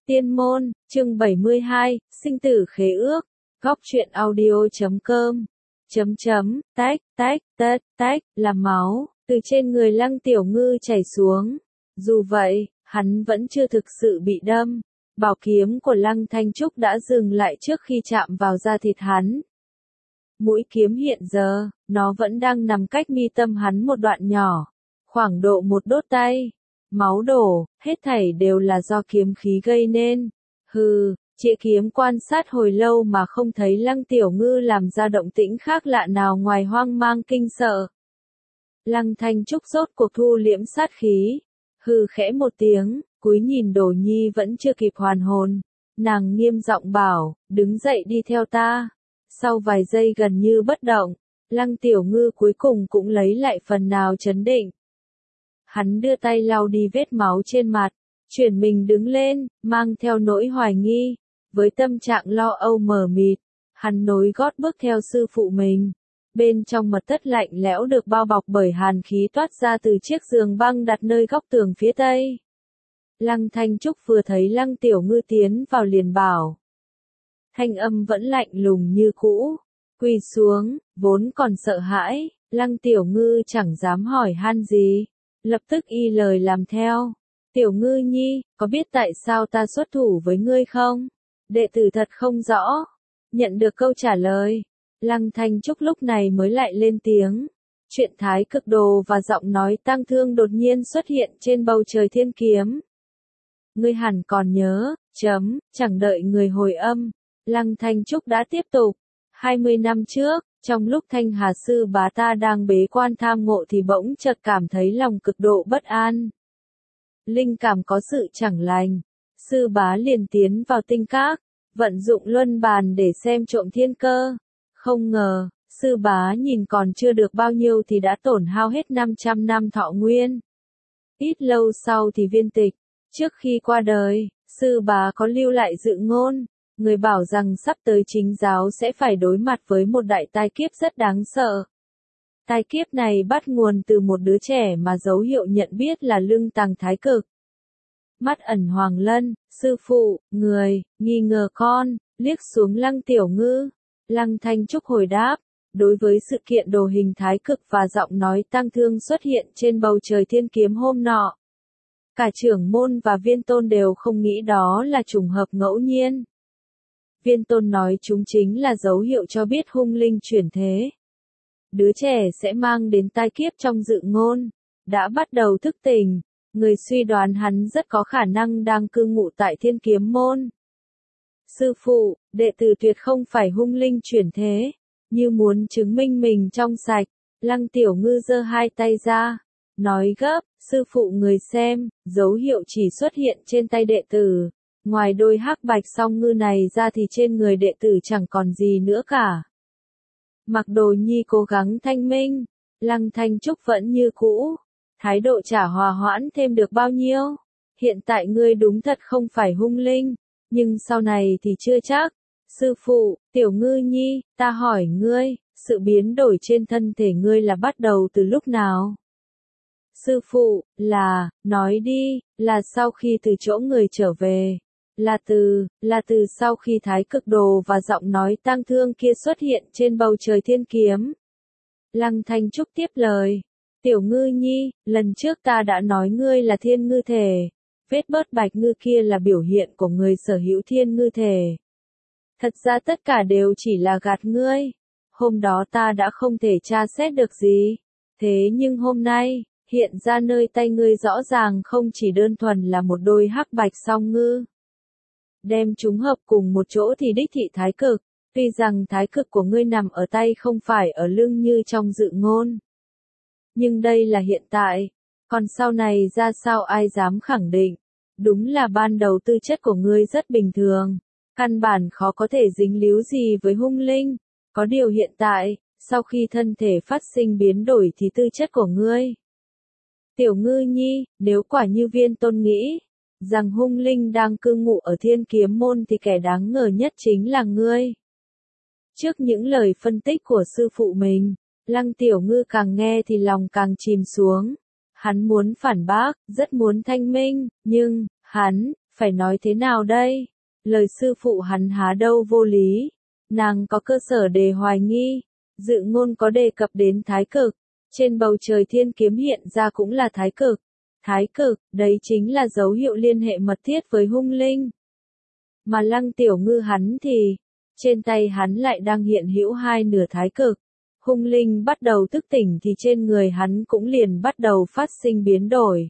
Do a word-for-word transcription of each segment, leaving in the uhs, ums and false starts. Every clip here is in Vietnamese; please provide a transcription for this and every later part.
Tiên môn, chương bảy mươi hai, sinh tử khế ước. Góc truyện audio chấm com. Chấm chấm, tách, tách, tách, tách, là máu, từ trên người Lăng Tiểu Ngư chảy xuống. Dù vậy, hắn vẫn chưa thực sự bị đâm. Bảo kiếm của Lăng Thanh Trúc đã dừng lại trước khi chạm vào da thịt hắn. Mũi kiếm hiện giờ, nó vẫn đang nằm cách mi tâm hắn một đoạn nhỏ, khoảng độ một đốt tay. Máu đổ, hết thảy đều là do kiếm khí gây nên. Hừ, Trịa Kiếm quan sát hồi lâu mà không thấy Lăng Tiểu Ngư làm ra động tĩnh khác lạ nào ngoài hoang mang kinh sợ. Lăng Thanh Trúc rốt cuộc thu liễm sát khí. Hừ khẽ một tiếng, cúi nhìn Đồ Nhi vẫn chưa kịp hoàn hồn. Nàng nghiêm giọng bảo, đứng dậy đi theo ta. Sau vài giây gần như bất động, Lăng Tiểu Ngư cuối cùng cũng lấy lại phần nào trấn định. Hắn đưa tay lau đi vết máu trên mặt, chuyển mình đứng lên, mang theo nỗi hoài nghi. Với tâm trạng lo âu mờ mịt, hắn nối gót bước theo sư phụ mình. Bên trong mật thất lạnh lẽo được bao bọc bởi hàn khí toát ra từ chiếc giường băng đặt nơi góc tường phía tây. Lăng Thanh Trúc vừa thấy Lăng Tiểu Ngư tiến vào liền bảo. Thanh âm vẫn lạnh lùng như cũ. Quỳ xuống, vốn còn sợ hãi, Lăng Tiểu Ngư chẳng dám hỏi han gì. Lập tức y lời làm theo. Tiểu Ngư nhi, có biết tại sao ta xuất thủ với ngươi không? Đệ tử thật không rõ. Nhận được câu trả lời, Lăng Thanh Trúc lúc này mới lại lên tiếng. Chuyện thái cực đồ và giọng nói tang thương đột nhiên xuất hiện trên bầu trời thiên kiếm. Ngươi hẳn còn nhớ, chấm, chẳng đợi người hồi âm. Lăng Thanh Trúc đã tiếp tục. hai mươi năm trước, trong lúc Thanh Hà sư bá ta đang bế quan tham ngộ thì bỗng chợt cảm thấy lòng cực độ bất an. Linh cảm có sự chẳng lành. Sư bá liền tiến vào tinh các, vận dụng luân bàn để xem trộm thiên cơ. Không ngờ, sư bá nhìn còn chưa được bao nhiêu thì đã tổn hao hết năm trăm năm thọ nguyên. Ít lâu sau thì viên tịch. Trước khi qua đời, sư bá có lưu lại dự ngôn. Người bảo rằng sắp tới chính giáo sẽ phải đối mặt với một đại tai kiếp rất đáng sợ. Tai kiếp này bắt nguồn từ một đứa trẻ mà dấu hiệu nhận biết là lưng tàng thái cực. Mắt ẩn Hoàng Lân, sư phụ, người, nghi ngờ con, liếc xuống Lăng Tiểu Ngư. Lăng Thanh Trúc hồi đáp, đối với sự kiện đồ hình thái cực và giọng nói tang thương xuất hiện trên bầu trời thiên kiếm hôm nọ. Cả trưởng môn và Viên Tôn đều không nghĩ đó là trùng hợp ngẫu nhiên. Viên Tôn nói chúng chính là dấu hiệu cho biết hung linh chuyển thế. Đứa trẻ sẽ mang đến tai kiếp trong dự ngôn. Đã bắt đầu thức tỉnh, người suy đoán hắn rất có khả năng đang cư ngụ tại thiên kiếm môn. Sư phụ, đệ tử tuyệt không phải hung linh chuyển thế. Như muốn chứng minh mình trong sạch, Lăng Tiểu Ngư giơ hai tay ra. Nói gấp, sư phụ người xem, dấu hiệu chỉ xuất hiện trên tay đệ tử. Ngoài đôi hắc bạch song ngư này ra thì trên người đệ tử chẳng còn gì nữa cả. Mặc Đồ Nhi cố gắng thanh minh, Lăng Thanh Trúc vẫn như cũ. Thái độ chả hòa hoãn thêm được bao nhiêu. Hiện tại ngươi đúng thật không phải hung linh, nhưng sau này thì chưa chắc. Sư phụ, Tiểu Ngư nhi, ta hỏi ngươi, sự biến đổi trên thân thể ngươi là bắt đầu từ lúc nào? Sư phụ, là, nói đi, là sau khi từ chỗ người trở về. Là từ, là từ sau khi thái cực đồ và giọng nói tang thương kia xuất hiện trên bầu trời thiên kiếm. Lăng Thanh Trúc tiếp lời. Tiểu Ngư nhi, lần trước ta đã nói ngươi là thiên ngư thể. Vết bớt bạch ngư kia là biểu hiện của người sở hữu thiên ngư thể. Thật ra tất cả đều chỉ là gạt ngươi. Hôm đó ta đã không thể tra xét được gì. Thế nhưng hôm nay, hiện ra nơi tay ngươi rõ ràng không chỉ đơn thuần là một đôi hắc bạch song ngư. Đem chúng hợp cùng một chỗ thì đích thị thái cực. Tuy rằng thái cực của ngươi nằm ở tay không phải ở lưng như trong dự ngôn. Nhưng đây là hiện tại. Còn sau này ra sao ai dám khẳng định. Đúng là ban đầu tư chất của ngươi rất bình thường. Căn bản khó có thể dính líu gì với hung linh. Có điều hiện tại, sau khi thân thể phát sinh biến đổi thì tư chất của ngươi. Tiểu Ngư nhi, nếu quả như Viên Tôn nghĩ rằng hung linh đang cư ngụ ở thiên kiếm môn thì kẻ đáng ngờ nhất chính là ngươi. Trước những lời phân tích của sư phụ mình, Lăng Tiểu Ngư càng nghe thì lòng càng chìm xuống. Hắn muốn phản bác, rất muốn thanh minh, nhưng, hắn, Phải nói thế nào đây? Lời sư phụ hắn há đâu vô lý. Nàng có cơ sở để hoài nghi. Dự ngôn có đề cập đến thái cực. Trên bầu trời thiên kiếm hiện ra cũng là thái cực. Thái cực, đấy chính là dấu hiệu liên hệ mật thiết với hung linh. Mà Lăng Tiểu Ngư hắn thì, trên tay hắn lại đang hiện hữu hai nửa thái cực. Hung linh bắt đầu thức tỉnh thì trên người hắn cũng liền bắt đầu phát sinh biến đổi.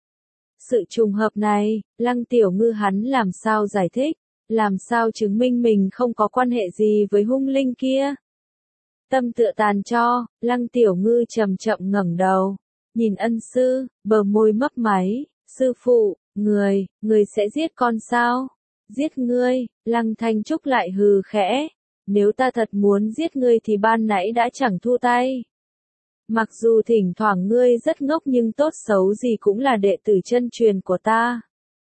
Sự trùng hợp này, Lăng Tiểu Ngư hắn làm sao giải thích, làm sao chứng minh mình không có quan hệ gì với hung linh kia. Tâm tựa tàn cho, Lăng Tiểu Ngư chậm chậm ngẩng đầu, nhìn ân sư, bờ môi mấp máy, sư phụ, người, người sẽ giết con sao? Giết ngươi, Lăng Thanh Trúc lại hừ khẽ, nếu ta thật muốn giết ngươi thì ban nãy đã chẳng thu tay. Mặc dù thỉnh thoảng ngươi rất ngốc nhưng tốt xấu gì cũng là đệ tử chân truyền của ta.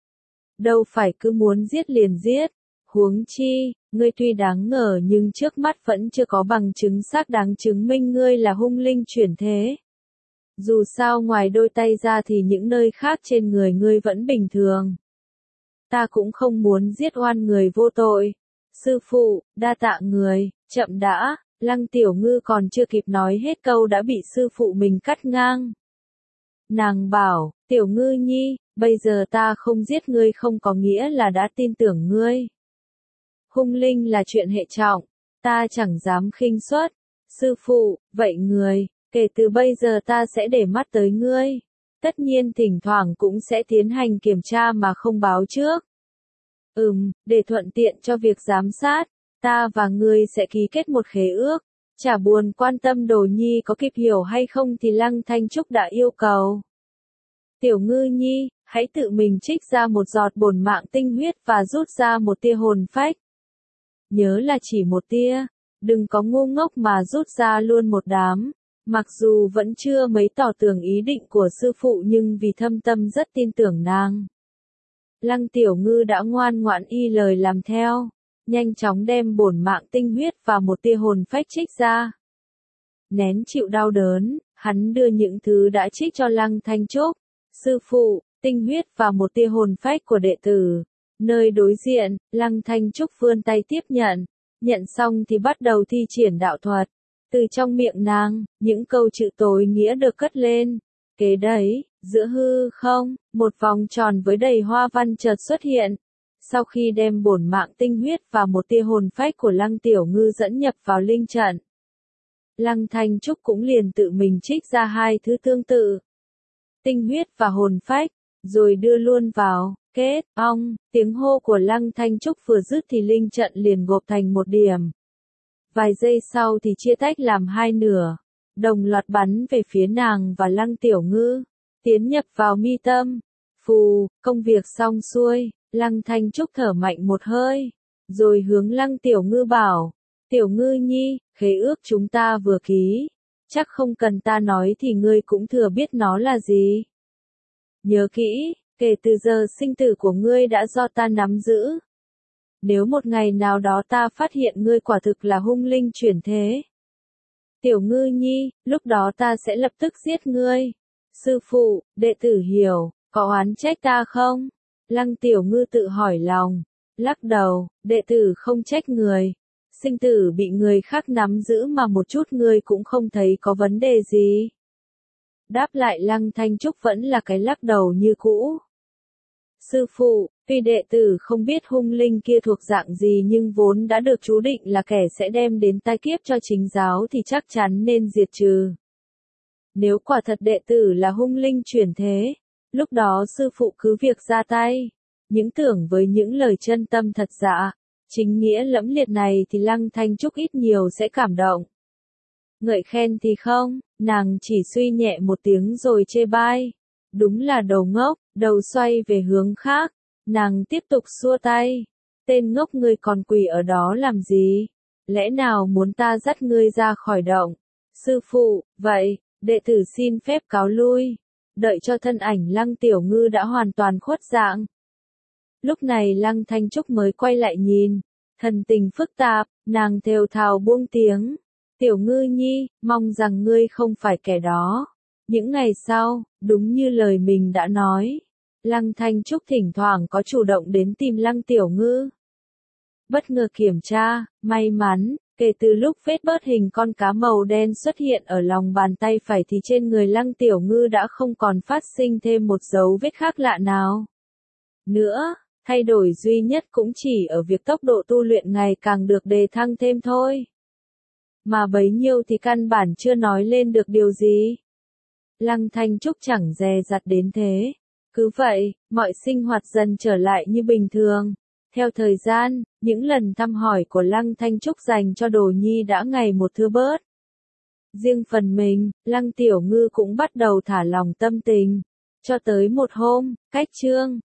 Đâu phải cứ muốn giết liền giết, huống chi, ngươi tuy đáng ngờ nhưng trước mắt vẫn chưa có bằng chứng xác đáng chứng minh ngươi là hung linh chuyển thế. Dù sao ngoài đôi tay ra thì những nơi khác trên người ngươi vẫn bình thường. Ta cũng không muốn giết oan người vô tội. Sư phụ, đa tạ người, chậm đã, Lăng Tiểu Ngư còn chưa kịp nói hết câu đã bị sư phụ mình cắt ngang. Nàng bảo, Tiểu Ngư nhi, bây giờ ta không giết ngươi không có nghĩa là đã tin tưởng ngươi. Hung linh là chuyện hệ trọng, ta chẳng dám khinh suất. Sư phụ, vậy người, kể từ bây giờ ta sẽ để mắt tới ngươi. Tất nhiên thỉnh thoảng cũng sẽ tiến hành kiểm tra mà không báo trước. Ừm, để thuận tiện cho việc giám sát, ta và ngươi sẽ ký kết một khế ước. Chả buồn quan tâm Đồ Nhi có kịp hiểu hay không thì Lăng Thanh Trúc đã yêu cầu. Tiểu Ngư nhi, hãy tự mình trích ra một giọt bổn mạng tinh huyết và rút ra một tia hồn phách. Nhớ là chỉ một tia, đừng có ngu ngốc mà rút ra luôn một đám. Mặc dù vẫn chưa mấy tỏ tường ý định của sư phụ nhưng vì thâm tâm rất tin tưởng nàng. Lăng Tiểu Ngư đã ngoan ngoãn y lời làm theo, nhanh chóng đem bổn mạng tinh huyết và một tia hồn phách trích ra. Nén chịu đau đớn, hắn đưa những thứ đã trích cho Lăng Thanh Trúc, sư phụ, tinh huyết và một tia hồn phách của đệ tử. Nơi đối diện, Lăng Thanh Trúc vươn tay tiếp nhận, nhận xong thì bắt đầu thi triển đạo thuật. Từ trong miệng nàng, những câu chữ tối nghĩa được cất lên. Kế đấy, giữa hư không, một vòng tròn với đầy hoa văn chợt xuất hiện. Sau khi đem bổn mạng tinh huyết và một tia hồn phách của Lăng Tiểu Ngư dẫn nhập vào linh trận, Lăng Thanh Trúc cũng liền tự mình trích ra hai thứ tương tự. Tinh huyết và hồn phách, rồi đưa luôn vào, kết, ong, tiếng hô của Lăng Thanh Trúc vừa dứt thì linh trận liền gộp thành một điểm. Vài giây sau thì chia tách làm hai nửa, đồng loạt bắn về phía nàng và Lăng Tiểu Ngư, tiến nhập vào mi tâm. Phù, công việc xong xuôi, Lăng Thanh Trúc thở mạnh một hơi, rồi hướng Lăng Tiểu Ngư bảo, Tiểu Ngư nhi, khế ước chúng ta vừa ký, chắc không cần ta nói thì ngươi cũng thừa biết nó là gì. Nhớ kỹ, kể từ giờ sinh tử của ngươi đã do ta nắm giữ. Nếu một ngày nào đó ta phát hiện ngươi quả thực là hung linh chuyển thế, Tiểu Ngư nhi, lúc đó ta sẽ lập tức giết ngươi. Sư phụ, đệ tử hiểu, có oán trách ta không? Lăng Tiểu Ngư tự hỏi lòng, lắc đầu, đệ tử không trách người. Sinh tử bị người khác nắm giữ mà một chút ngươi cũng không thấy có vấn đề gì. Đáp lại Lăng Thanh Trúc vẫn là cái lắc đầu như cũ. Sư phụ, tuy đệ tử không biết hung linh kia thuộc dạng gì nhưng vốn đã được chú định là kẻ sẽ đem đến tai kiếp cho chính giáo thì chắc chắn nên diệt trừ. Nếu quả thật đệ tử là hung linh chuyển thế, lúc đó sư phụ cứ việc ra tay. Những tưởng với những lời chân tâm thật dạ, chính nghĩa lẫm liệt này thì Lăng Thanh Trúc ít nhiều sẽ cảm động. Ngợi khen thì không, nàng chỉ suy nhẹ một tiếng rồi chê bai. Đúng là đầu ngốc, đầu xoay về hướng khác. Nàng tiếp tục xua tay. Tên ngốc ngươi còn quỳ ở đó làm gì? Lẽ nào muốn ta dắt ngươi ra khỏi động? Sư phụ, vậy, đệ tử xin phép cáo lui. Đợi cho thân ảnh Lăng Tiểu Ngư đã hoàn toàn khuất dạng. Lúc này Lăng Thanh Trúc mới quay lại nhìn. Thần tình phức tạp, nàng thều thào buông tiếng. Tiểu Ngư nhi, mong rằng ngươi không phải kẻ đó. Những ngày sau, đúng như lời mình đã nói, Lăng Thanh Trúc thỉnh thoảng có chủ động đến tìm Lăng Tiểu Ngư. Bất ngờ kiểm tra, may mắn, kể từ lúc vết bớt hình con cá màu đen xuất hiện ở lòng bàn tay phải thì trên người Lăng Tiểu Ngư đã không còn phát sinh thêm một dấu vết khác lạ nào. Nữa, thay đổi duy nhất cũng chỉ ở việc tốc độ tu luyện ngày càng được đề thăng thêm thôi. Mà bấy nhiêu thì căn bản chưa nói lên được điều gì. Lăng Thanh Trúc chẳng dè dặt đến thế. Cứ vậy, mọi sinh hoạt dần trở lại như bình thường. Theo thời gian, những lần thăm hỏi của Lăng Thanh Trúc dành cho Đồ Nhi đã ngày một thưa bớt. Riêng phần mình, Lăng Tiểu Ngư cũng bắt đầu thả lòng tâm tình. Cho tới một hôm, cách Trương